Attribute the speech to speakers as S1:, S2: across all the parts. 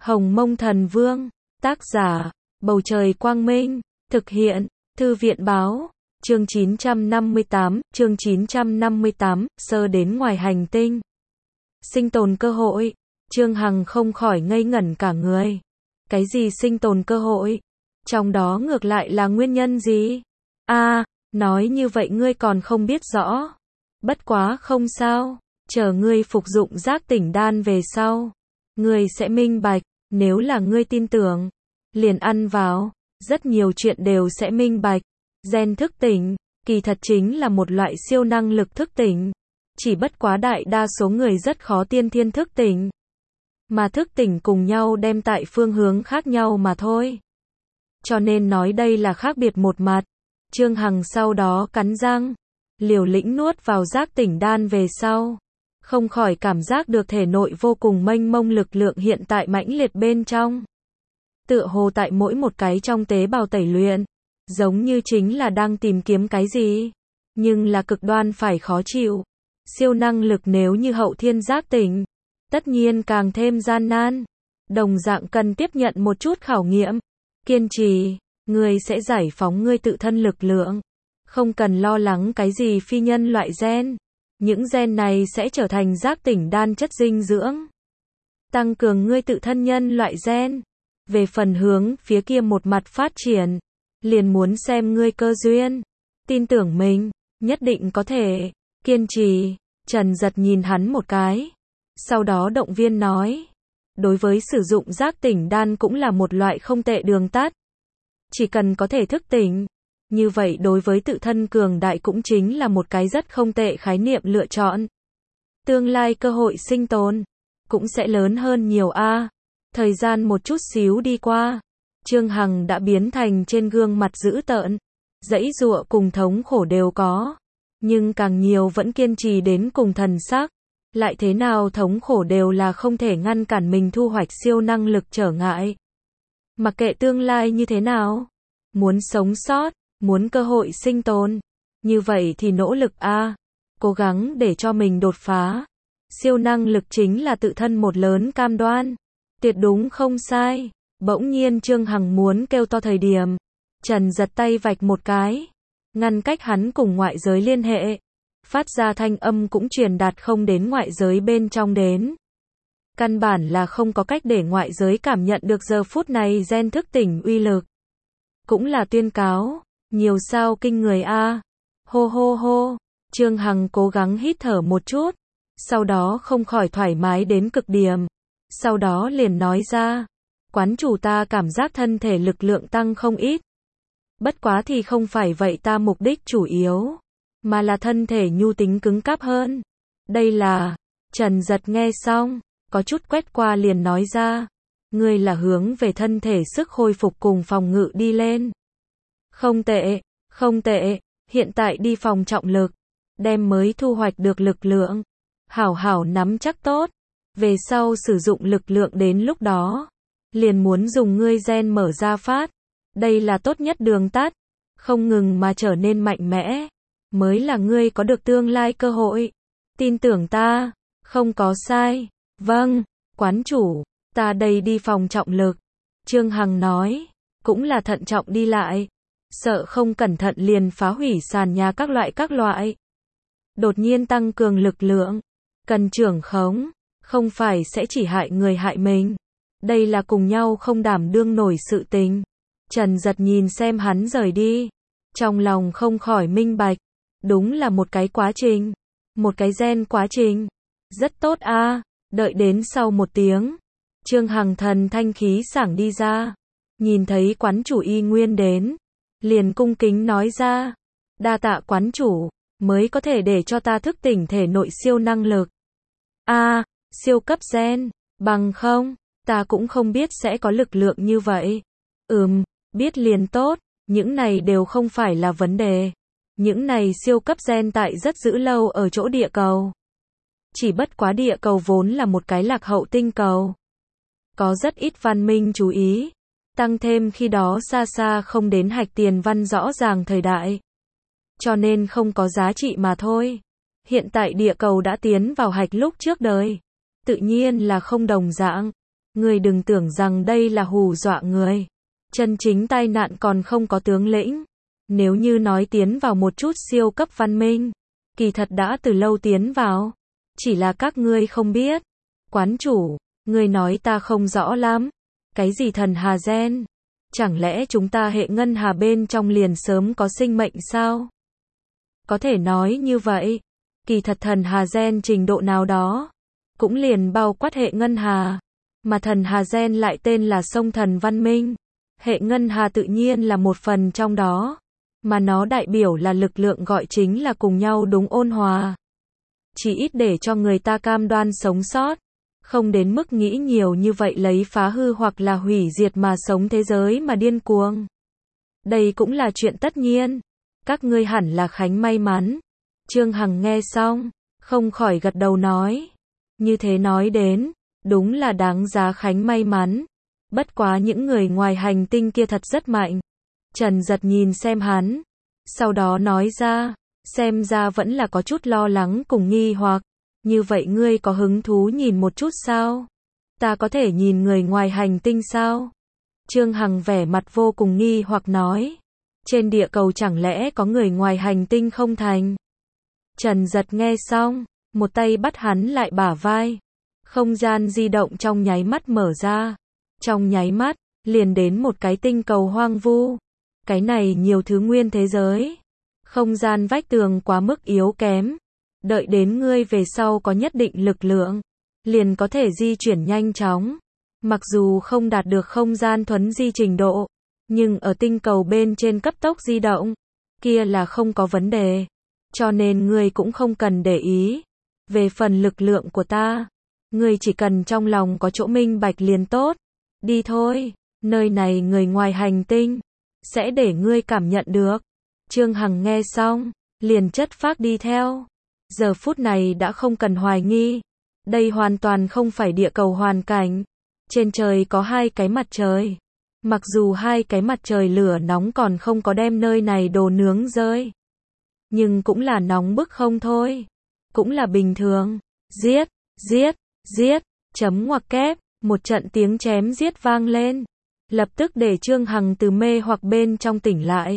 S1: Hồng Mông Thần Vương, tác giả, Bầu Trời Quang Minh, thực hiện, Thư viện Báo, chương 958, sơ đến ngoài hành tinh. Sinh tồn cơ hội, Trương Hằng không khỏi ngây ngẩn cả người. Cái gì sinh tồn cơ hội? Trong đó ngược lại là nguyên nhân gì? Nói như vậy ngươi còn không biết rõ. Bất quá không sao, chờ ngươi phục dụng giác tỉnh đan về sau, ngươi sẽ minh bạch, nếu là ngươi tin tưởng, liền ăn vào, rất nhiều chuyện đều sẽ minh bạch. Gen thức tỉnh, kỳ thật chính là một loại siêu năng lực thức tỉnh. Chỉ bất quá đại đa số người rất khó tiên thiên thức tỉnh. Mà thức tỉnh cùng nhau đem tại phương hướng khác nhau mà thôi. Cho nên nói đây là khác biệt một mặt. Trương Hằng sau đó cắn răng, liều lĩnh nuốt vào giác tỉnh đan về sau, không khỏi cảm giác được thể nội vô cùng mênh mông lực lượng hiện tại mãnh liệt bên trong. Tựa hồ tại mỗi một cái trong tế bào tẩy luyện, giống như chính là đang tìm kiếm cái gì, nhưng là cực đoan phải khó chịu. Siêu năng lực nếu như hậu thiên giác tỉnh, tất nhiên càng thêm gian nan, đồng dạng cần tiếp nhận một chút khảo nghiệm. Kiên trì, ngươi sẽ giải phóng ngươi tự thân lực lượng. Không cần lo lắng cái gì phi nhân loại gen. Những gen này sẽ trở thành giác tỉnh đan chất dinh dưỡng. Tăng cường ngươi tự thân nhân loại gen. Về phần hướng phía kia một mặt phát triển, liền muốn xem ngươi cơ duyên. Tin tưởng mình, nhất định có thể. Kiên trì, Trần Giật nhìn hắn một cái. Sau đó động viên nói. Đối với sử dụng giác tỉnh đan cũng là một loại không tệ đường tắt. Chỉ cần có thể thức tỉnh, như vậy đối với tự thân cường đại cũng chính là một cái rất không tệ khái niệm lựa chọn. Tương lai cơ hội sinh tồn cũng sẽ lớn hơn nhiều a. Thời gian một chút xíu đi qua, Trương Hằng đã biến thành trên gương mặt dữ tợn, giãy giụa cùng thống khổ đều có, nhưng càng nhiều vẫn kiên trì đến cùng thần sắc. Lại thế nào thống khổ đều là không thể ngăn cản mình thu hoạch siêu năng lực trở ngại. Mặc kệ tương lai như thế nào, muốn sống sót, muốn cơ hội sinh tồn, như vậy thì nỗ lực cố gắng để cho mình đột phá. Siêu năng lực chính là tự thân một lớn cam đoan, tuyệt đúng không sai. Bỗng nhiên Trương Hằng muốn kêu to thời điểm, Trần giật tay vạch một cái, ngăn cách hắn cùng ngoại giới liên hệ. Phát ra thanh âm cũng truyền đạt không đến ngoại giới bên trong đến. Căn bản là không có cách để ngoại giới cảm nhận được giờ phút này gen thức tỉnh uy lực. Cũng là tuyên cáo, nhiều sao kinh người a. Hô hô hô, Trương Hằng cố gắng hít thở một chút, sau đó không khỏi thoải mái đến cực điểm. Sau đó liền nói ra, quán chủ ta cảm giác thân thể lực lượng tăng không ít. Bất quá thì không phải vậy ta mục đích chủ yếu, mà là thân thể nhu tính cứng cáp hơn. Đây là, Trần Giật nghe xong, có chút quét qua liền nói ra, ngươi là hướng về thân thể sức hồi phục cùng phòng ngự đi lên. Không tệ, không tệ, hiện tại đi phòng trọng lực, đem mới thu hoạch được lực lượng, hảo hảo nắm chắc tốt, về sau sử dụng lực lượng đến lúc đó, liền muốn dùng ngươi gen mở ra phát, đây là tốt nhất đường tắt, không ngừng mà trở nên mạnh mẽ, mới là ngươi có được tương lai cơ hội. Tin tưởng ta, không có sai. Vâng, quán chủ, ta đây đi phòng trọng lực. Trương Hằng nói, cũng là thận trọng đi lại, sợ không cẩn thận liền phá hủy sàn nhà các loại. Đột nhiên tăng cường lực lượng, cần trưởng khống, không phải sẽ chỉ hại người hại mình. Đây là cùng nhau không đảm đương nổi sự tình. Trần Giật nhìn xem hắn rời đi, trong lòng không khỏi minh bạch, đúng là một cái quá trình, một cái gen quá trình. Rất tốt đợi đến sau một tiếng, Trương Hằng thần thanh khí sảng đi ra, nhìn thấy quán chủ y nguyên đến, liền cung kính nói ra, đa tạ quán chủ, mới có thể để cho ta thức tỉnh thể nội siêu năng lực. Siêu cấp gen, bằng không, ta cũng không biết sẽ có lực lượng như vậy. Biết liền tốt, những này đều không phải là vấn đề. Những này siêu cấp gen tại rất giữ lâu ở chỗ địa cầu. Chỉ bất quá địa cầu vốn là một cái lạc hậu tinh cầu. Có rất ít văn minh chú ý. Tăng thêm khi đó xa xa không đến hạch tiền văn rõ ràng thời đại. Cho nên không có giá trị mà thôi. Hiện tại địa cầu đã tiến vào hạch lúc trước đời. Tự nhiên là không đồng dạng. Ngươi đừng tưởng rằng đây là hù dọa người. Chân chính tai nạn còn không có tướng lĩnh. Nếu như nói tiến vào một chút siêu cấp văn minh, kỳ thật đã từ lâu tiến vào. Chỉ là các ngươi không biết. Quán chủ, ngươi nói ta không rõ lắm. Cái gì thần hà gen? Chẳng lẽ chúng ta hệ ngân hà bên trong liền sớm có sinh mệnh sao? Có thể nói như vậy. Kỳ thật thần hà gen trình độ nào đó cũng liền bao quát hệ ngân hà. Mà thần hà gen lại tên là sông thần văn minh. Hệ ngân hà tự nhiên là một phần trong đó. Mà nó đại biểu là lực lượng gọi chính là cùng nhau đúng ôn hòa. Chỉ ít để cho người ta cam đoan sống sót. Không đến mức nghĩ nhiều như vậy lấy phá hư hoặc là hủy diệt mà sống thế giới mà điên cuồng. Đây cũng là chuyện tất nhiên. Các ngươi hẳn là Khánh may mắn. Trương Hằng nghe xong, không khỏi gật đầu nói. Như thế nói đến, đúng là đáng giá Khánh may mắn. Bất quá những người ngoài hành tinh kia thật rất mạnh. Trần Giật nhìn xem hắn. Sau đó nói ra, xem ra vẫn là có chút lo lắng cùng nghi hoặc. Như vậy ngươi có hứng thú nhìn một chút sao? Ta có thể nhìn người ngoài hành tinh sao? Trương Hằng vẻ mặt vô cùng nghi hoặc nói. Trên địa cầu chẳng lẽ có người ngoài hành tinh không thành? Trần Giật nghe xong, một tay bắt hắn lại bả vai. Không gian di động trong nháy mắt mở ra. Trong nháy mắt, liền đến một cái tinh cầu hoang vu. Cái này nhiều thứ nguyên thế giới. Không gian vách tường quá mức yếu kém. Đợi đến ngươi về sau có nhất định lực lượng, liền có thể di chuyển nhanh chóng. Mặc dù không đạt được không gian thuấn di trình độ, nhưng ở tinh cầu bên trên cấp tốc di động, kia là không có vấn đề. Cho nên ngươi cũng không cần để ý. Về phần lực lượng của ta, ngươi chỉ cần trong lòng có chỗ minh bạch liền tốt. Đi thôi, nơi này người ngoài hành tinh sẽ để ngươi cảm nhận được. Trương Hằng nghe xong, liền chất phác đi theo. Giờ phút này đã không cần hoài nghi. Đây hoàn toàn không phải địa cầu hoàn cảnh. Trên trời có hai cái mặt trời. Mặc dù hai cái mặt trời lửa nóng còn không có đem nơi này đồ nướng rơi. Nhưng cũng là nóng bức không thôi. Cũng là bình thường. Giết, giết, giết, chấm ngoặc kép. Một trận tiếng chém giết vang lên. Lập tức để Trương Hằng từ mê hoặc bên trong tỉnh lại.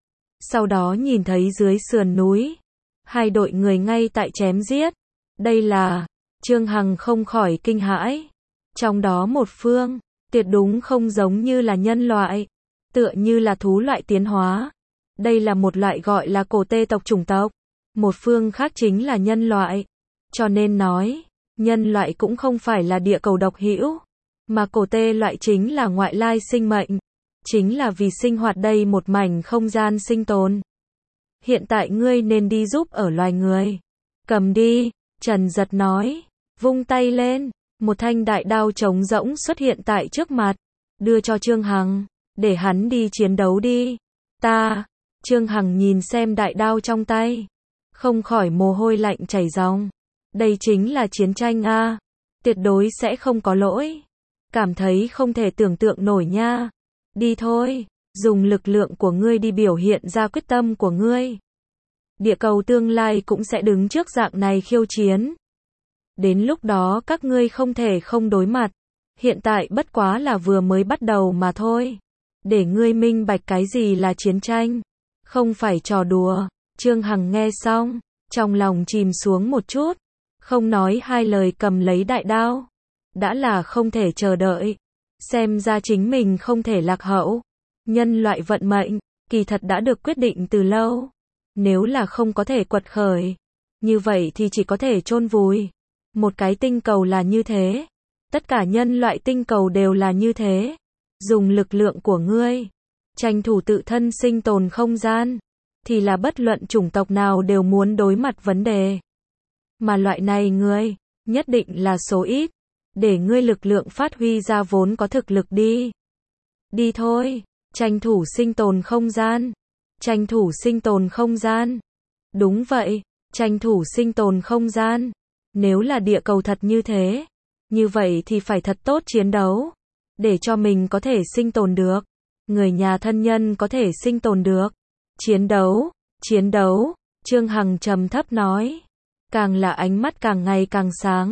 S1: Sau đó nhìn thấy dưới sườn núi. Hai đội người ngay tại chém giết. Đây là, Trương Hằng không khỏi kinh hãi. Trong đó một phương, tuyệt đúng không giống như là nhân loại. Tựa như là thú loại tiến hóa. Đây là một loại gọi là cổ tê tộc chủng tộc. Một phương khác chính là nhân loại. Cho nên nói, nhân loại cũng không phải là địa cầu độc hữu. Mà cổ tê loại chính là ngoại lai sinh mệnh. Chính là vì sinh hoạt đây một mảnh không gian sinh tồn. Hiện tại ngươi nên đi giúp ở loài người. Cầm đi, Trần Giật nói. Vung tay lên, một thanh đại đao trống rỗng xuất hiện tại trước mặt. Đưa cho Trương Hằng, để hắn đi chiến đấu đi. Trương Hằng nhìn xem đại đao trong tay. Không khỏi mồ hôi lạnh chảy ròng. Đây chính là chiến tranh a, tuyệt đối sẽ không có lỗi. Cảm thấy không thể tưởng tượng nổi nha. Đi thôi, dùng lực lượng của ngươi đi biểu hiện ra quyết tâm của ngươi. Địa cầu tương lai cũng sẽ đứng trước dạng này khiêu chiến. Đến lúc đó các ngươi không thể không đối mặt. Hiện tại bất quá là vừa mới bắt đầu mà thôi. Để ngươi minh bạch cái gì là chiến tranh. Không phải trò đùa. Trương Hằng nghe xong, trong lòng chìm xuống một chút. Không nói hai lời cầm lấy đại đao. Đã là không thể chờ đợi. Xem ra chính mình không thể lạc hậu. Nhân loại vận mệnh, kỳ thật đã được quyết định từ lâu. Nếu là không có thể quật khởi, như vậy thì chỉ có thể chôn vùi. Một cái tinh cầu là như thế. Tất cả nhân loại tinh cầu đều là như thế. Dùng lực lượng của ngươi, tranh thủ tự thân sinh tồn không gian, thì là bất luận chủng tộc nào đều muốn đối mặt vấn đề. Mà loại này ngươi, nhất định là số ít. Để ngươi lực lượng phát huy ra vốn có thực lực đi. Đi thôi, tranh thủ sinh tồn không gian. Tranh thủ sinh tồn không gian. Đúng vậy, tranh thủ sinh tồn không gian. Nếu là địa cầu thật như thế, như vậy thì phải thật tốt chiến đấu. Để cho mình có thể sinh tồn được. Người nhà thân nhân có thể sinh tồn được. Chiến đấu, chiến đấu, Trương Hằng trầm thấp nói. Càng là ánh mắt càng ngày càng sáng.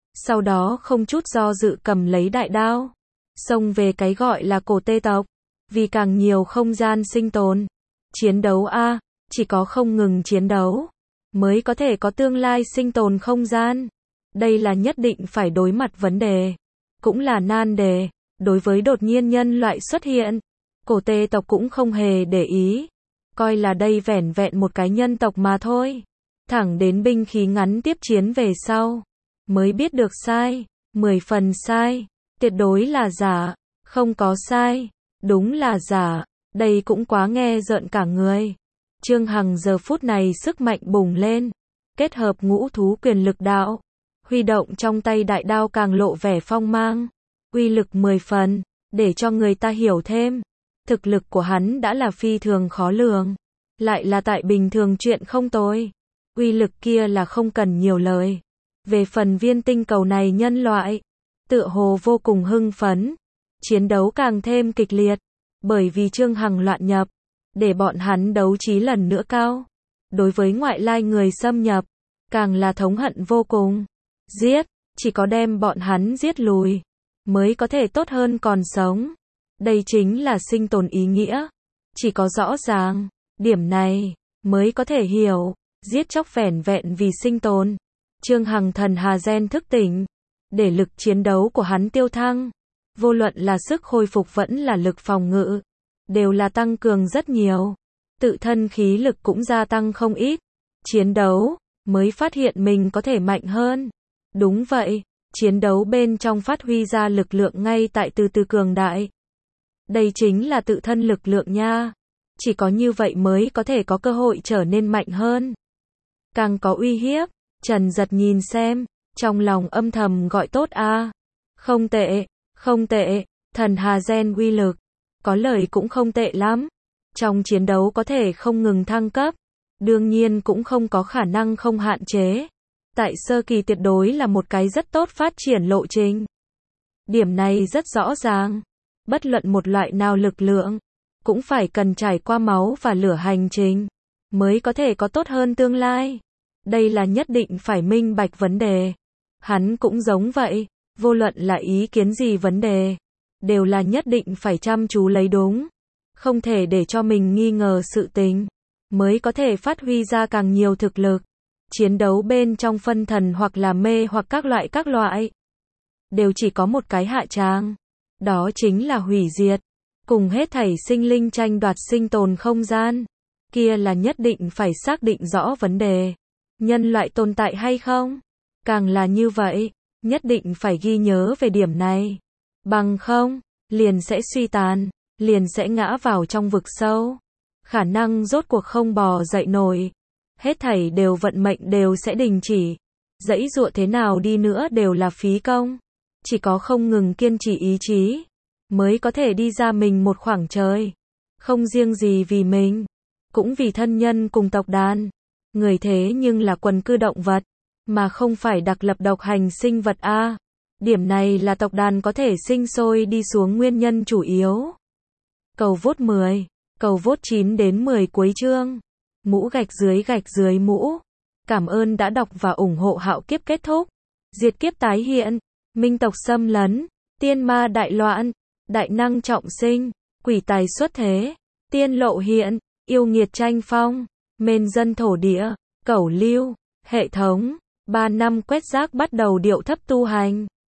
S1: Sau đó không chút do dự cầm lấy đại đao, xông về cái gọi là cổ tê tộc, vì càng nhiều không gian sinh tồn. Chiến đấu a, chỉ có không ngừng chiến đấu, mới có thể có tương lai sinh tồn không gian. Đây là nhất định phải đối mặt vấn đề, cũng là nan đề, đối với đột nhiên nhân loại xuất hiện. Cổ tê tộc cũng không hề để ý, coi là đây vẻn vẹn một cái nhân tộc mà thôi. Thẳng đến binh khí ngắn tiếp chiến về sau, mới biết được sai, 10 phần sai, tuyệt đối là giả, không có sai, đúng là giả, đây cũng quá nghe rợn cả người. Trương Hằng giờ phút này sức mạnh bùng lên, kết hợp ngũ thú quyền lực đạo, huy động trong tay đại đao càng lộ vẻ phong mang, uy lực 10 phần, để cho người ta hiểu thêm. Thực lực của hắn đã là phi thường khó lường, lại là tại bình thường chuyện không tồi. Uy lực kia là không cần nhiều lời. Về phần viên tinh cầu này nhân loại, tựa hồ vô cùng hưng phấn. Chiến đấu càng thêm kịch liệt, bởi vì Trương Hằng loạn nhập, để bọn hắn đấu trí lần nữa cao. Đối với ngoại lai người xâm nhập, càng là thống hận vô cùng. Giết, chỉ có đem bọn hắn giết lùi, mới có thể tốt hơn còn sống. Đây chính là sinh tồn ý nghĩa. Chỉ có rõ ràng, điểm này, mới có thể hiểu, giết chóc vẻn vẹn vì sinh tồn. Trương Hằng thần hà gen thức tỉnh, để lực chiến đấu của hắn tiêu thăng. Vô luận là sức hồi phục vẫn là lực phòng ngự, đều là tăng cường rất nhiều. Tự thân khí lực cũng gia tăng không ít. Chiến đấu, mới phát hiện mình có thể mạnh hơn. Đúng vậy, chiến đấu bên trong phát huy ra lực lượng ngay tại từ từ cường đại. Đây chính là tự thân lực lượng nha. Chỉ có như vậy mới có thể có cơ hội trở nên mạnh hơn. Càng có uy hiếp. Trần Giật nhìn xem, trong lòng âm thầm gọi tốt a. Không tệ, không tệ, thần hà gen uy lực, có lời cũng không tệ lắm. Trong chiến đấu có thể không ngừng thăng cấp, đương nhiên cũng không có khả năng không hạn chế. Tại sơ kỳ tuyệt đối là một cái rất tốt phát triển lộ trình. Điểm này rất rõ ràng. Bất luận một loại nào lực lượng, cũng phải cần trải qua máu và lửa hành trình, mới có thể có tốt hơn tương lai. Đây là nhất định phải minh bạch vấn đề. Hắn cũng giống vậy, vô luận là ý kiến gì vấn đề, đều là nhất định phải chăm chú lấy đúng. Không thể để cho mình nghi ngờ sự tình, mới có thể phát huy ra càng nhiều thực lực. Chiến đấu bên trong phân thần hoặc là mê hoặc các loại, đều chỉ có một cái hạ tràng. Đó chính là hủy diệt, cùng hết thảy sinh linh tranh đoạt sinh tồn không gian. Kia là nhất định phải xác định rõ vấn đề. Nhân loại tồn tại hay không? Càng là như vậy, nhất định phải ghi nhớ về điểm này. Bằng không, liền sẽ suy tàn, liền sẽ ngã vào trong vực sâu. Khả năng rốt cuộc không bò dậy nổi. Hết thảy đều vận mệnh đều sẽ đình chỉ. Dãy dụa thế nào đi nữa đều là phí công. Chỉ có không ngừng kiên trì ý chí, mới có thể đi ra mình một khoảng trời. Không riêng gì vì mình, cũng vì thân nhân cùng tộc đàn. Người thế nhưng là quần cư động vật, mà không phải đặc lập độc hành sinh vật a. Điểm này là tộc đàn có thể sinh sôi đi xuống nguyên nhân chủ yếu. Cầu vote 10, cầu vote 9 đến 10 cuối chương. Mũ gạch dưới mũ. Cảm ơn đã đọc và ủng hộ Hạo Kiếp kết thúc. Diệt kiếp tái hiện, minh tộc xâm lấn, tiên ma đại loạn, đại năng trọng sinh, quỷ tài xuất thế, tiên lộ hiện, yêu nghiệt tranh phong, mên dân thổ địa, cẩu lưu, hệ thống, 3 năm quét rác bắt đầu điệu thấp tu hành.